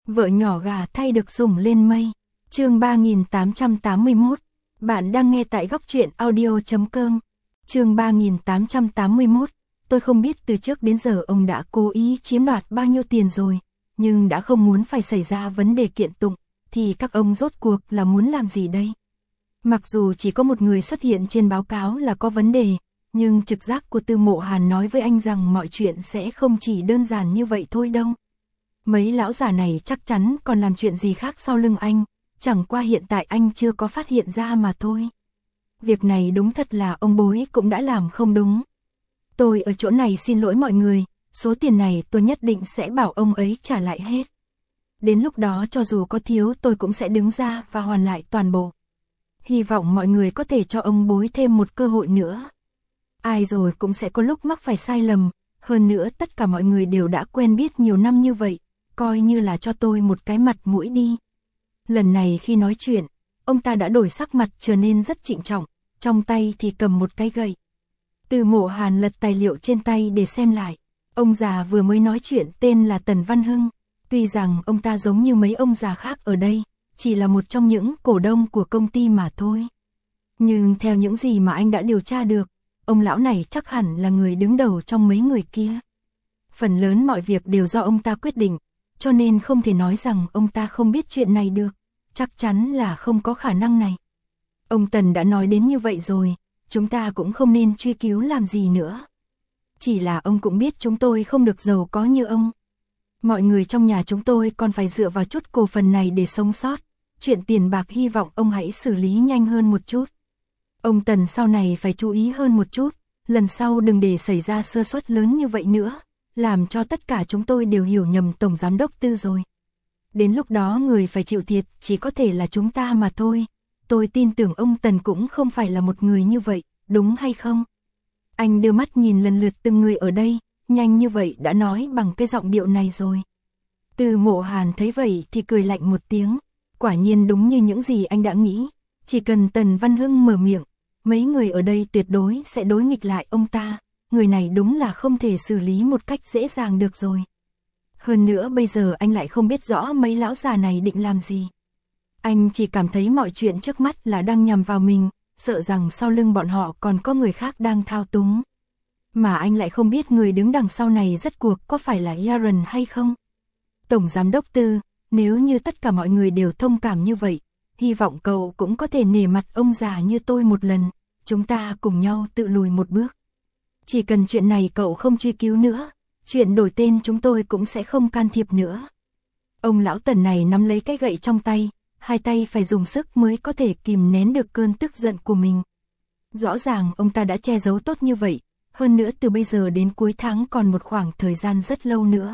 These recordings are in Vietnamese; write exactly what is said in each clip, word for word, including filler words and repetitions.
Vợ nhỏ gà thay được sủng lên mây. Chương ba nghìn tám trăm tám mươi mốt. Bạn đang nghe tại góc truyện audio chấm com. Chương ba nghìn tám trăm tám mươi mốt. Tôi không biết từ trước đến giờ ông đã cố ý chiếm đoạt bao nhiêu tiền rồi, nhưng đã không muốn phải xảy ra vấn đề kiện tụng, thì các ông rốt cuộc là muốn làm gì đây? Mặc dù chỉ có một người xuất hiện trên báo cáo là có vấn đề, nhưng trực giác của Tư Mộ Hàn nói với anh rằng mọi chuyện sẽ không chỉ đơn giản như vậy thôi đâu. Mấy lão già này chắc chắn còn làm chuyện gì khác sau lưng anh, chẳng qua hiện tại anh chưa có phát hiện ra mà thôi. Việc này đúng thật là ông bối cũng đã làm không đúng. Tôi ở chỗ này xin lỗi mọi người, số tiền này tôi nhất định sẽ bảo ông ấy trả lại hết. Đến lúc đó cho dù có thiếu tôi cũng sẽ đứng ra và hoàn lại toàn bộ. Hy vọng mọi người có thể cho ông bối thêm một cơ hội nữa. Ai rồi cũng sẽ có lúc mắc phải sai lầm, hơn nữa tất cả mọi người đều đã quen biết nhiều năm như vậy, coi như là cho tôi một cái mặt mũi đi. Lần này khi nói chuyện, ông ta đã đổi sắc mặt trở nên rất trịnh trọng, trong tay thì cầm một cái gậy. Từ Mộ Hàn lật tài liệu trên tay để xem lại. Ông già vừa mới nói chuyện tên là Tần Văn Hưng. Tuy rằng ông ta giống như mấy ông già khác ở đây, chỉ là một trong những cổ đông của công ty mà thôi. Nhưng theo những gì mà anh đã điều tra được, ông lão này chắc hẳn là người đứng đầu trong mấy người kia. Phần lớn mọi việc đều do ông ta quyết định, cho nên không thể nói rằng ông ta không biết chuyện này được. Chắc chắn là không có khả năng này. Ông Tần đã nói đến như vậy rồi, chúng ta cũng không nên truy cứu làm gì nữa. Chỉ là ông cũng biết chúng tôi không được giàu có như ông. Mọi người trong nhà chúng tôi còn phải dựa vào chút cổ phần này để sống sót. Chuyện tiền bạc hy vọng ông hãy xử lý nhanh hơn một chút. Ông Tần sau này phải chú ý hơn một chút, lần sau đừng để xảy ra sơ suất lớn như vậy nữa, làm cho tất cả chúng tôi đều hiểu nhầm Tổng Giám đốc Tư rồi. Đến lúc đó người phải chịu thiệt chỉ có thể là chúng ta mà thôi. Tôi tin tưởng ông Tần cũng không phải là một người như vậy, đúng hay không? Anh đưa mắt nhìn lần lượt từng người ở đây, nhanh như vậy đã nói bằng cái giọng điệu này rồi. Từ Mộ Hàn thấy vậy thì cười lạnh một tiếng. Quả nhiên đúng như những gì anh đã nghĩ. Chỉ cần Tần Văn Hưng mở miệng, mấy người ở đây tuyệt đối sẽ đối nghịch lại ông ta. Người này đúng là không thể xử lý một cách dễ dàng được rồi. Hơn nữa bây giờ anh lại không biết rõ mấy lão già này định làm gì. Anh chỉ cảm thấy mọi chuyện trước mắt là đang nhằm vào mình, sợ rằng sau lưng bọn họ còn có người khác đang thao túng. Mà anh lại không biết người đứng đằng sau này rốt cuộc có phải là Aaron hay không. Tổng Giám đốc Tư, nếu như tất cả mọi người đều thông cảm như vậy, hy vọng cậu cũng có thể nể mặt ông già như tôi một lần, chúng ta cùng nhau tự lùi một bước. Chỉ cần chuyện này cậu không truy cứu nữa, chuyện đổi tên chúng tôi cũng sẽ không can thiệp nữa. Ông lão Tần này nắm lấy cái gậy trong tay, hai tay phải dùng sức mới có thể kìm nén được cơn tức giận của mình. Rõ ràng ông ta đã che giấu tốt như vậy, hơn nữa từ bây giờ đến cuối tháng còn một khoảng thời gian rất lâu nữa.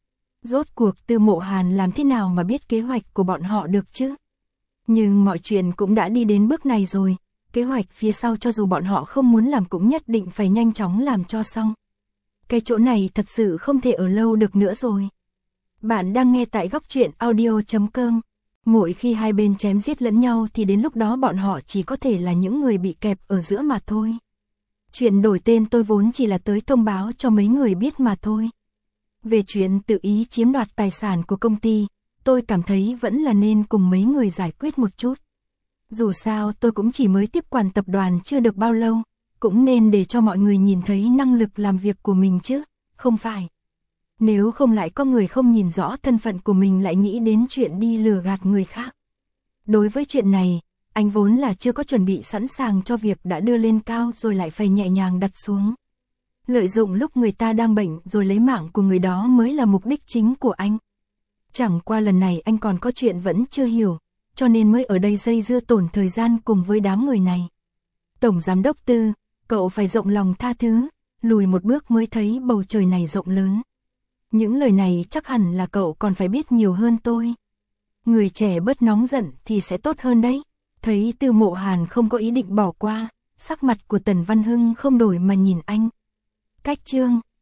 Rốt cuộc Tư Mộ Hàn làm thế nào mà biết kế hoạch của bọn họ được chứ? Nhưng mọi chuyện cũng đã đi đến bước này rồi, kế hoạch phía sau cho dù bọn họ không muốn làm cũng nhất định phải nhanh chóng làm cho xong. Cái chỗ này thật sự không thể ở lâu được nữa rồi. Bạn đang nghe tại góc truyện audio chấm com. Mỗi khi hai bên chém giết lẫn nhau thì đến lúc đó bọn họ chỉ có thể là những người bị kẹp ở giữa mà thôi. Chuyện đổi tên tôi vốn chỉ là tới thông báo cho mấy người biết mà thôi. Về chuyện tự ý chiếm đoạt tài sản của công ty, tôi cảm thấy vẫn là nên cùng mấy người giải quyết một chút. Dù sao tôi cũng chỉ mới tiếp quản tập đoàn chưa được bao lâu, cũng nên để cho mọi người nhìn thấy năng lực làm việc của mình chứ, không phải. Nếu không lại có người không nhìn rõ thân phận của mình lại nghĩ đến chuyện đi lừa gạt người khác. Đối với chuyện này, anh vốn là chưa có chuẩn bị sẵn sàng cho việc đã đưa lên cao rồi lại phải nhẹ nhàng đặt xuống. Lợi dụng lúc người ta đang bệnh rồi lấy mạng của người đó mới là mục đích chính của anh. Chẳng qua lần này anh còn có chuyện vẫn chưa hiểu, cho nên mới ở đây dây dưa tổn thời gian cùng với đám người này. Tổng Giám đốc Tư, cậu phải rộng lòng tha thứ, lùi một bước mới thấy bầu trời này rộng lớn. Những lời này chắc hẳn là cậu còn phải biết nhiều hơn tôi. Người trẻ bớt nóng giận thì sẽ tốt hơn đấy. Thấy Tư Mộ Hàn không có ý định bỏ qua, sắc mặt của Tần Văn Hưng không đổi mà nhìn anh. Cách chương